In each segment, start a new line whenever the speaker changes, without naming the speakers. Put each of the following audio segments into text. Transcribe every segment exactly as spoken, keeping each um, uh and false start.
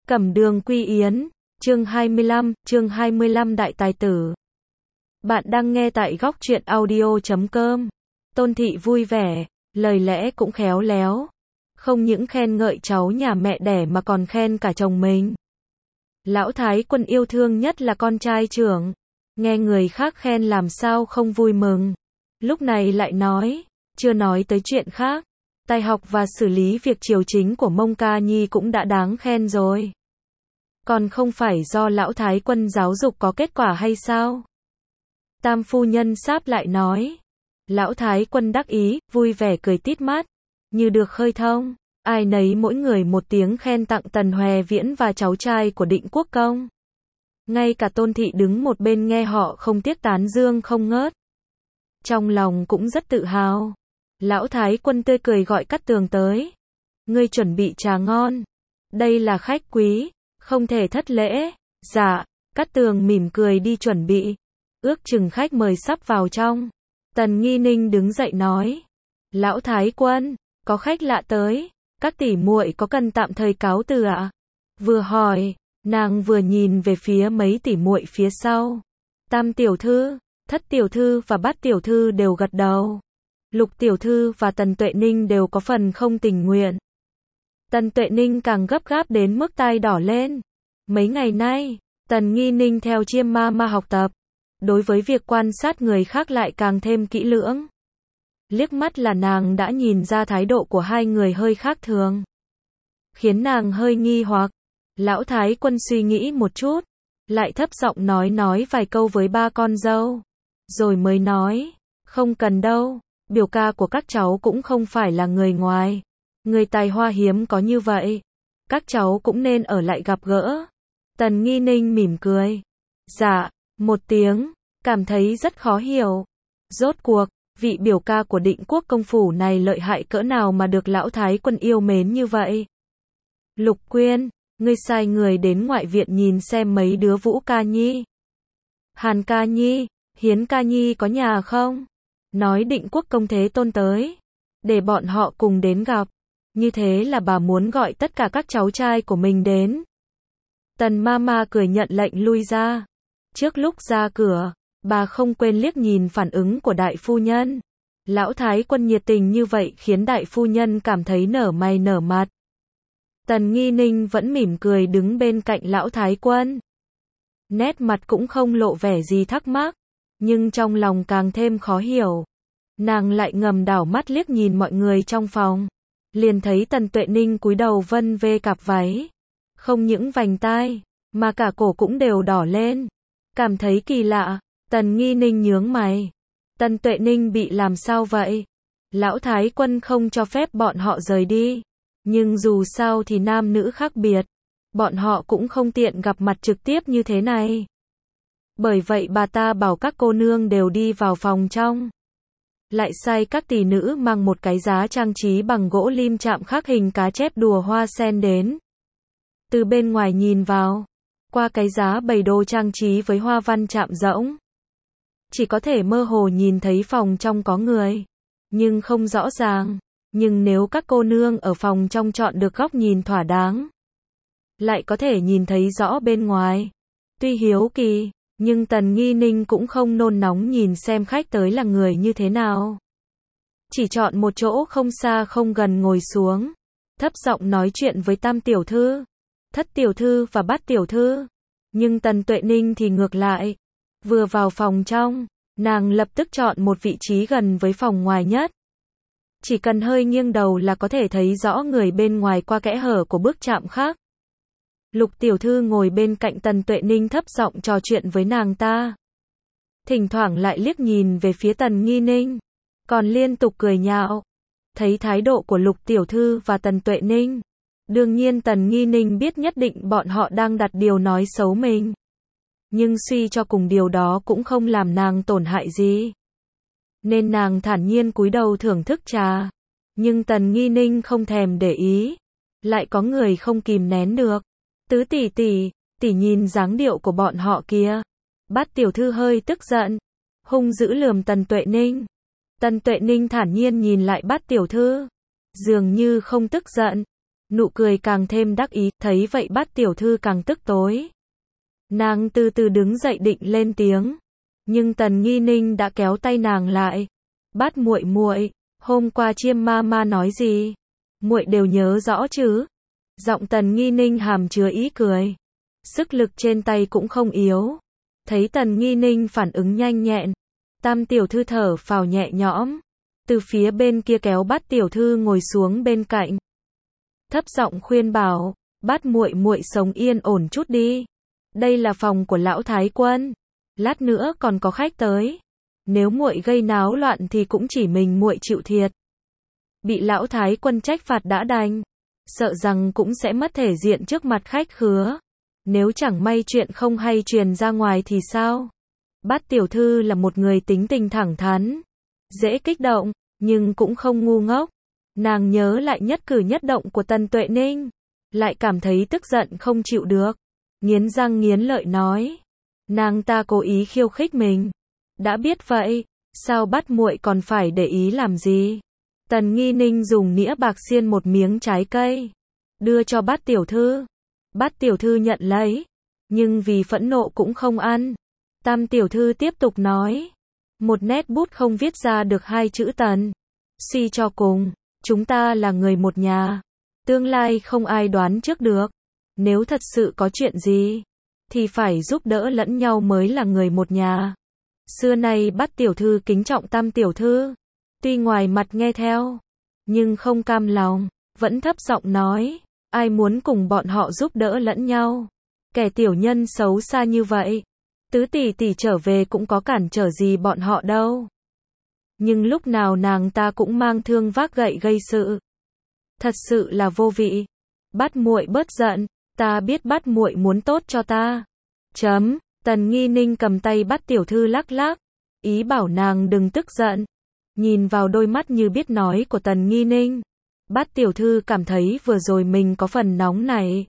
Cẩm Đường Quy Yến, chương hai mươi lăm, chương hai mươi lăm Đại Tài Tử. Bạn đang nghe tại góc truyện audio chấm com. Tôn Thị vui vẻ, lời lẽ cũng khéo léo. Không những khen ngợi cháu nhà mẹ đẻ mà còn khen cả chồng mình. Lão Thái Quân yêu thương nhất là con trai trưởng. Nghe người khác khen làm sao không vui mừng. Lúc này lại nói, chưa nói tới chuyện khác. Tài học và xử lý việc triều chính của Mông Ca Nhi cũng đã đáng khen rồi. Còn không phải do Lão Thái Quân giáo dục có kết quả hay sao? Tam phu nhân sáp lại nói. Lão Thái Quân đắc ý, vui vẻ cười tít mắt. Như được khơi thông. Ai nấy mỗi người một tiếng khen tặng Tần Hoè Viễn và cháu trai của Định Quốc Công. Ngay cả Tôn Thị đứng một bên nghe họ không tiếc tán dương không ngớt. Trong lòng cũng rất tự hào. Lão Thái Quân tươi cười gọi Cát Tường tới. Ngươi chuẩn bị trà ngon. Đây là khách quý, không thể thất lễ. Dạ, Cát Tường mỉm cười đi chuẩn bị. Ước chừng khách mời sắp vào trong. Tần Nghi Ninh đứng dậy nói. Lão Thái Quân, có khách lạ tới. Các tỷ muội có cần tạm thời cáo từ ạ? À? Vừa hỏi, nàng vừa nhìn về phía mấy tỷ muội phía sau. Tam tiểu thư, Thất tiểu thư và Bát tiểu thư đều gật đầu. Lục tiểu thư và Tần Tuệ Ninh đều có phần không tình nguyện. Tần Tuệ Ninh càng gấp gáp đến mức tai đỏ lên. Mấy ngày nay, Tần Nghi Ninh theo Chiêm Ma Ma học tập. Đối với việc quan sát người khác lại càng thêm kỹ lưỡng. Liếc mắt là nàng đã nhìn ra thái độ của hai người hơi khác thường. Khiến nàng hơi nghi hoặc. Lão Thái Quân suy nghĩ một chút. Lại thấp giọng nói nói vài câu với ba con dâu. Rồi mới nói. Không cần đâu. Biểu ca của các cháu cũng không phải là người ngoài. Người tài hoa hiếm có như vậy. Các cháu cũng nên ở lại gặp gỡ. Tần Nghi Ninh mỉm cười. Dạ, một tiếng. Cảm thấy rất khó hiểu. Rốt cuộc, vị biểu ca của Định Quốc công phủ này lợi hại cỡ nào mà được Lão Thái Quân yêu mến như vậy. Lục Quyên, ngươi sai người đến ngoại viện nhìn xem mấy đứa Vũ Ca Nhi, Hàn Ca Nhi, Hiến Ca Nhi có nhà không? Nói Định Quốc công thế tôn tới. Để bọn họ cùng đến gặp. Như thế là bà muốn gọi tất cả các cháu trai của mình đến. Tần Mama cười nhận lệnh lui ra. Trước lúc ra cửa, bà không quên liếc nhìn phản ứng của đại phu nhân. Lão Thái Quân nhiệt tình như vậy khiến đại phu nhân cảm thấy nở mày nở mặt. Tần Nghi Ninh vẫn mỉm cười đứng bên cạnh Lão Thái Quân. Nét mặt cũng không lộ vẻ gì thắc mắc, nhưng trong lòng càng thêm khó hiểu. Nàng lại ngầm đảo mắt liếc nhìn mọi người trong phòng. Liền thấy Tần Tuệ Ninh cúi đầu vân vê cặp váy. Không những vành tai, mà cả cổ cũng đều đỏ lên. Cảm thấy kỳ lạ, Tần Nghi Ninh nhướng mày. Tần Tuệ Ninh bị làm sao vậy? Lão Thái Quân không cho phép bọn họ rời đi. Nhưng dù sao thì nam nữ khác biệt. Bọn họ cũng không tiện gặp mặt trực tiếp như thế này. Bởi vậy bà ta bảo các cô nương đều đi vào phòng trong. Lại sai các tỷ nữ mang một cái giá trang trí bằng gỗ lim chạm khắc hình cá chép đùa hoa sen đến. Từ bên ngoài nhìn vào, qua cái giá bày đồ trang trí với hoa văn chạm rỗng. Chỉ có thể mơ hồ nhìn thấy phòng trong có người, nhưng không rõ ràng. Nhưng nếu các cô nương ở phòng trong chọn được góc nhìn thỏa đáng, lại có thể nhìn thấy rõ bên ngoài. Tuy hiếu kỳ, nhưng Tần Nghi Ninh cũng không nôn nóng nhìn xem khách tới là người như thế nào. Chỉ chọn một chỗ không xa không gần ngồi xuống. Thấp giọng nói chuyện với Tam tiểu thư, Thất tiểu thư và Bát tiểu thư. Nhưng Tần Tuệ Ninh thì ngược lại. Vừa vào phòng trong, nàng lập tức chọn một vị trí gần với phòng ngoài nhất. Chỉ cần hơi nghiêng đầu là có thể thấy rõ người bên ngoài qua kẽ hở của bức chạm khắc. Lục tiểu thư ngồi bên cạnh Tần Tuệ Ninh thấp giọng trò chuyện với nàng ta. Thỉnh thoảng lại liếc nhìn về phía Tần Nghi Ninh. Còn liên tục cười nhạo. Thấy thái độ của Lục tiểu thư và Tần Tuệ Ninh. Đương nhiên Tần Nghi Ninh biết nhất định bọn họ đang đặt điều nói xấu mình. Nhưng suy cho cùng điều đó cũng không làm nàng tổn hại gì. Nên nàng thản nhiên cúi đầu thưởng thức trà. Nhưng Tần Nghi Ninh không thèm để ý. Lại có người không kìm nén được. Tứ tỷ tỷ, tỷ nhìn dáng điệu của bọn họ kia. Bát tiểu thư hơi tức giận. Hung dữ lườm Tần Tuệ Ninh. Tần Tuệ Ninh thản nhiên nhìn lại Bát tiểu thư. Dường như không tức giận. Nụ cười càng thêm đắc ý, thấy vậy Bát tiểu thư càng tức tối. Nàng từ từ đứng dậy định lên tiếng, nhưng Tần Nghi Ninh đã kéo tay nàng lại. Bát muội muội, hôm qua Chiêm ma ma nói gì? Muội đều nhớ rõ chứ? Giọng Tần Nghi Ninh hàm chứa ý cười. Sức lực trên tay cũng không yếu. Thấy Tần Nghi Ninh phản ứng nhanh nhẹn, Tam tiểu thư thở phào nhẹ nhõm, từ phía bên kia kéo Bát tiểu thư ngồi xuống bên cạnh. Thấp giọng khuyên bảo, Bát muội muội sống yên ổn chút đi. Đây là phòng của lão thái quân, lát nữa còn có khách tới. Nếu muội gây náo loạn thì cũng chỉ mình muội chịu thiệt. Bị lão thái quân trách phạt đã đành, sợ rằng cũng sẽ mất thể diện trước mặt khách khứa. Nếu chẳng may chuyện không hay truyền ra ngoài thì sao? Bát tiểu thư là một người tính tình thẳng thắn, dễ kích động, nhưng cũng không ngu ngốc. Nàng nhớ lại nhất cử nhất động của Tần Tuệ Ninh, lại cảm thấy tức giận không chịu được, nghiến răng nghiến lợi nói, nàng ta cố ý khiêu khích mình. Đã biết vậy, sao Bát muội còn phải để ý làm gì? Tần Nghi Ninh dùng nĩa bạc xiên một miếng trái cây, đưa cho Bát tiểu thư. Bát tiểu thư nhận lấy, nhưng vì phẫn nộ cũng không ăn. Tam tiểu thư tiếp tục nói, một nét bút không viết ra được hai chữ Tần. Suy cho cùng, chúng ta là người một nhà, tương lai không ai đoán trước được. Nếu thật sự có chuyện gì, thì phải giúp đỡ lẫn nhau mới là người một nhà. Xưa nay Bát tiểu thư kính trọng Tam tiểu thư, tuy ngoài mặt nghe theo, nhưng không cam lòng, vẫn thấp giọng nói, ai muốn cùng bọn họ giúp đỡ lẫn nhau. Kẻ tiểu nhân xấu xa như vậy, tứ tỷ tỷ trở về cũng có cản trở gì bọn họ đâu. Nhưng lúc nào nàng ta cũng mang thương vác gậy gây sự, thật sự là vô vị. Bát muội bớt giận, ta biết Bát muội muốn tốt cho ta. Chấm. Tần Nghi Ninh cầm tay Bát tiểu thư lắc lắc, ý bảo nàng đừng tức giận. Nhìn vào đôi mắt như biết nói của Tần Nghi Ninh, Bát tiểu thư cảm thấy vừa rồi mình có phần nóng nảy,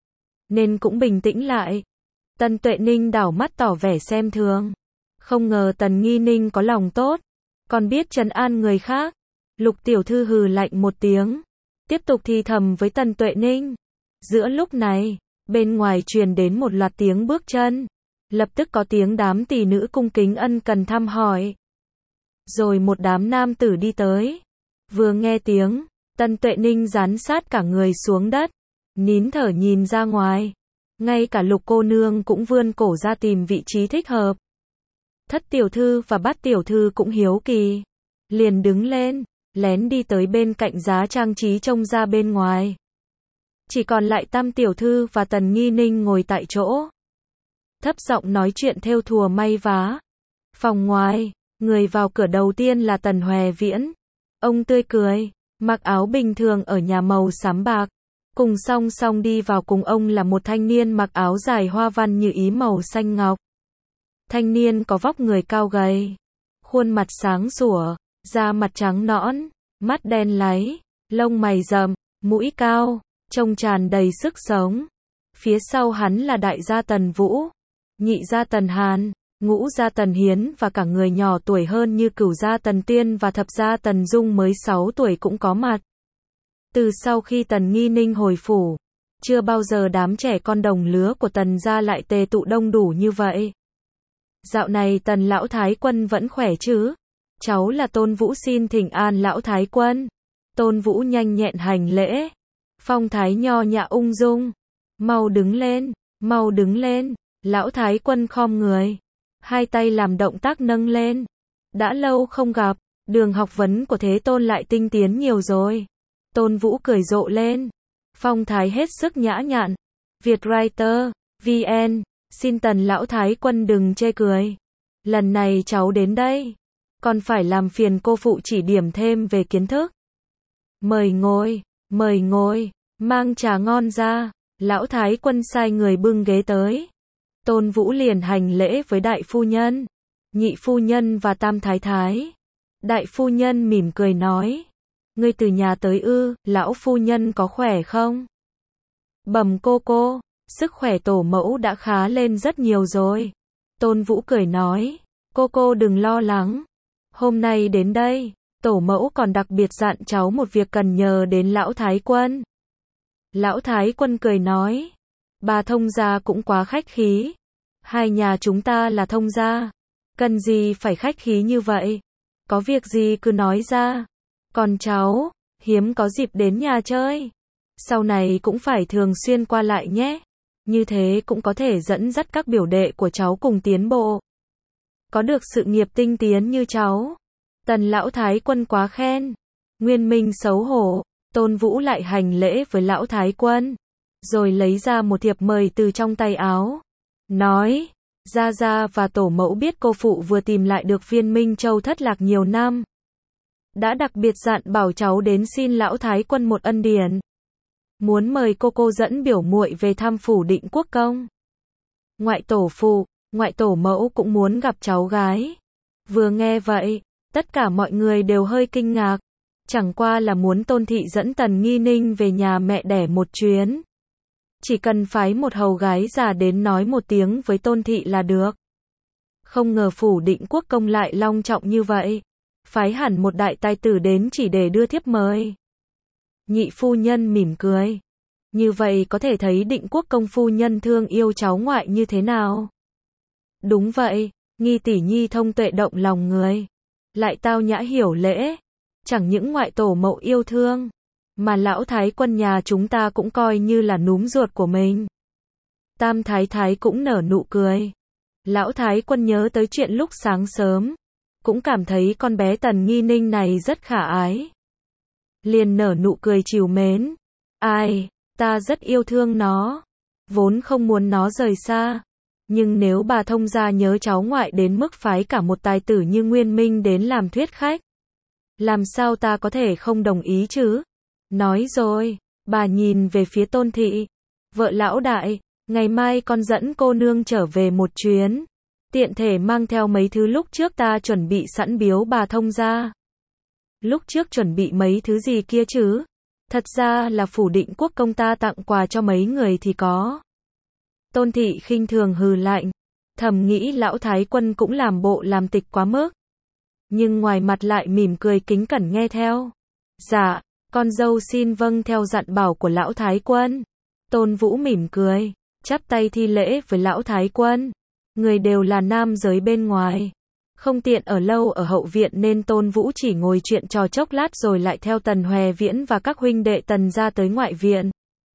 nên cũng bình tĩnh lại. Tần Tuệ Ninh đảo mắt tỏ vẻ xem thường, không ngờ Tần Nghi Ninh có lòng tốt, còn biết trấn an người khác. Lục tiểu thư hừ lạnh một tiếng, tiếp tục thì thầm với Tần Tuệ Ninh. Giữa lúc này, bên ngoài truyền đến một loạt tiếng bước chân, lập tức có tiếng đám tỷ nữ cung kính ân cần thăm hỏi. Rồi một đám nam tử đi tới. Vừa nghe tiếng, Tần Tuệ Ninh dán sát cả người xuống đất, nín thở nhìn ra ngoài. Ngay cả Lục cô nương cũng vươn cổ ra tìm vị trí thích hợp. Thất tiểu thư và Bát tiểu thư cũng hiếu kỳ, liền đứng lên, lén đi tới bên cạnh giá trang trí trông ra bên ngoài. Chỉ còn lại Tam tiểu thư và Tần Nghi Ninh ngồi tại chỗ, thấp giọng nói chuyện thêu thùa may vá. Phòng ngoài, người vào cửa đầu tiên là Tần Hòe Viễn. Ông tươi cười, mặc áo bình thường ở nhà màu xám bạc. Cùng song song đi vào cùng ông là một thanh niên mặc áo dài hoa văn như ý màu xanh ngọc. Thanh niên có vóc người cao gầy, khuôn mặt sáng sủa, da mặt trắng nõn, mắt đen láy, lông mày rậm, mũi cao, trông tràn đầy sức sống. Phía sau hắn là đại gia Tần Vũ, nhị gia Tần Hàn, ngũ gia Tần Hiến và cả người nhỏ tuổi hơn như cửu gia Tần Tiên và thập gia Tần Dung mới sáu tuổi cũng có mặt. Từ sau khi Tần Nghi Ninh hồi phủ, chưa bao giờ đám trẻ con đồng lứa của Tần gia lại tề tụ đông đủ như vậy. Dạo này Tần lão thái quân vẫn khỏe chứ? Cháu là Tôn Vũ xin thỉnh an lão thái quân. Tôn Vũ nhanh nhẹn hành lễ, phong thái nho nhã ung dung. Mau đứng lên, mau đứng lên. Lão thái quân khom người, hai tay làm động tác nâng lên. Đã lâu không gặp, đường học vấn của Thế Tôn lại tinh tiến nhiều rồi. Tôn Vũ cười rộ lên, phong thái hết sức nhã nhặn. Vietwriter, vê en, xin Tần lão thái quân đừng chê cười. Lần này cháu đến đây, còn phải làm phiền cô phụ chỉ điểm thêm về kiến thức. Mời ngồi, mời ngồi, mang trà ngon ra. Lão thái quân sai người bưng ghế tới. Tôn Vũ liền hành lễ với đại phu nhân, nhị phu nhân và tam thái thái. Đại phu nhân mỉm cười nói, ngươi từ nhà tới ư? Lão phu nhân có khỏe không? Bẩm cô cô, sức khỏe tổ mẫu đã khá lên rất nhiều rồi. Tôn Vũ cười nói, cô cô đừng lo lắng. Hôm nay đến đây, tổ mẫu còn đặc biệt dặn cháu một việc cần nhờ đến lão thái quân. Lão Thái Quân cười nói. Bà thông gia cũng quá khách khí. Hai nhà chúng ta là thông gia. Cần gì phải khách khí như vậy? Có việc gì cứ nói ra. Còn cháu, hiếm có dịp đến nhà chơi. Sau này cũng phải thường xuyên qua lại nhé. Như thế cũng có thể dẫn dắt các biểu đệ của cháu cùng tiến bộ. Có được sự nghiệp tinh tiến như cháu. Tần Lão Thái Quân quá khen. Nguyên Minh xấu hổ. Tôn Vũ lại hành lễ với Lão Thái Quân. Rồi lấy ra một thiệp mời từ trong tay áo. Nói, Gia Gia và tổ mẫu biết cô phụ vừa tìm lại được viên Minh Châu thất lạc nhiều năm. Đã đặc biệt dặn bảo cháu đến xin Lão Thái Quân một ân điển. Muốn mời cô cô dẫn biểu muội về thăm phủ Định Quốc công. Ngoại tổ phụ, ngoại tổ mẫu cũng muốn gặp cháu gái. Vừa nghe vậy, tất cả mọi người đều hơi kinh ngạc. Chẳng qua là muốn Tôn thị dẫn Tần Nghi Ninh về nhà mẹ đẻ một chuyến. Chỉ cần phái một hầu gái già đến nói một tiếng với Tôn thị là được. Không ngờ phủ Định Quốc công lại long trọng như vậy. Phái hẳn một đại tài tử đến chỉ để đưa thiếp mời. Nhị phu nhân mỉm cười. Như vậy có thể thấy Định Quốc công phu nhân thương yêu cháu ngoại như thế nào. Đúng vậy, Nghi tỷ nhi thông tuệ động lòng người. Lại tao nhã hiểu lễ. Chẳng những ngoại tổ mẫu yêu thương. Mà Lão Thái Quân nhà chúng ta cũng coi như là núm ruột của mình. Tam Thái Thái cũng nở nụ cười. Lão Thái Quân nhớ tới chuyện lúc sáng sớm. Cũng cảm thấy con bé Tần Nghi Ninh này rất khả ái. Liền nở nụ cười trìu mến. Ai, ta rất yêu thương nó. Vốn không muốn nó rời xa. Nhưng nếu bà thông gia nhớ cháu ngoại đến mức phái cả một tài tử như Nguyên Minh đến làm thuyết khách. Làm sao ta có thể không đồng ý chứ? Nói rồi, bà nhìn về phía Tôn thị. Vợ lão đại, ngày mai con dẫn cô nương trở về một chuyến. Tiện thể mang theo mấy thứ lúc trước ta chuẩn bị sẵn biếu bà thông gia. Lúc trước chuẩn bị mấy thứ gì kia chứ? Thật ra là phủ Định Quốc công ta tặng quà cho mấy người thì có. Tôn thị khinh thường hừ lạnh. Thầm nghĩ Lão Thái Quân cũng làm bộ làm tịch quá mức. Nhưng ngoài mặt lại mỉm cười kính cẩn nghe theo. Dạ, con dâu xin vâng theo dặn bảo của Lão Thái Quân. Tôn Vũ mỉm cười, chắp tay thi lễ với Lão Thái Quân. Người đều là nam giới bên ngoài. Không tiện ở lâu ở hậu viện nên Tôn Vũ chỉ ngồi chuyện trò chốc lát rồi lại theo Tần Hòe Viễn và các huynh đệ Tần ra tới ngoại viện.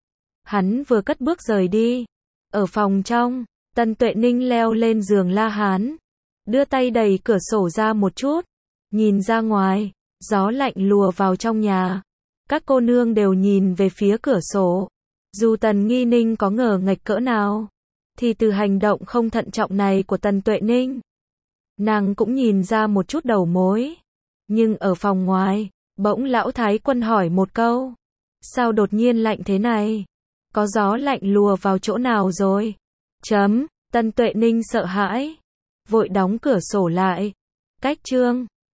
Hắn vừa cất bước rời đi. Ở phòng trong, Tần Tuệ Ninh leo lên giường La Hán. Đưa tay đẩy cửa sổ ra một chút. Nhìn ra ngoài, gió lạnh lùa vào trong nhà. Các cô nương đều nhìn về phía cửa sổ. Dù Tần Nghi Ninh có ngờ nghệch cỡ nào, thì từ hành động không thận trọng này của Tần Tuệ Ninh, nàng cũng nhìn ra một chút đầu mối. Nhưng ở phòng ngoài, bỗng Lão Thái Quân hỏi một câu. Sao đột nhiên lạnh thế này? Có gió lạnh lùa vào chỗ nào rồi? Chấm, Tần Tuệ Ninh sợ hãi. Vội đóng cửa sổ lại. Cách chương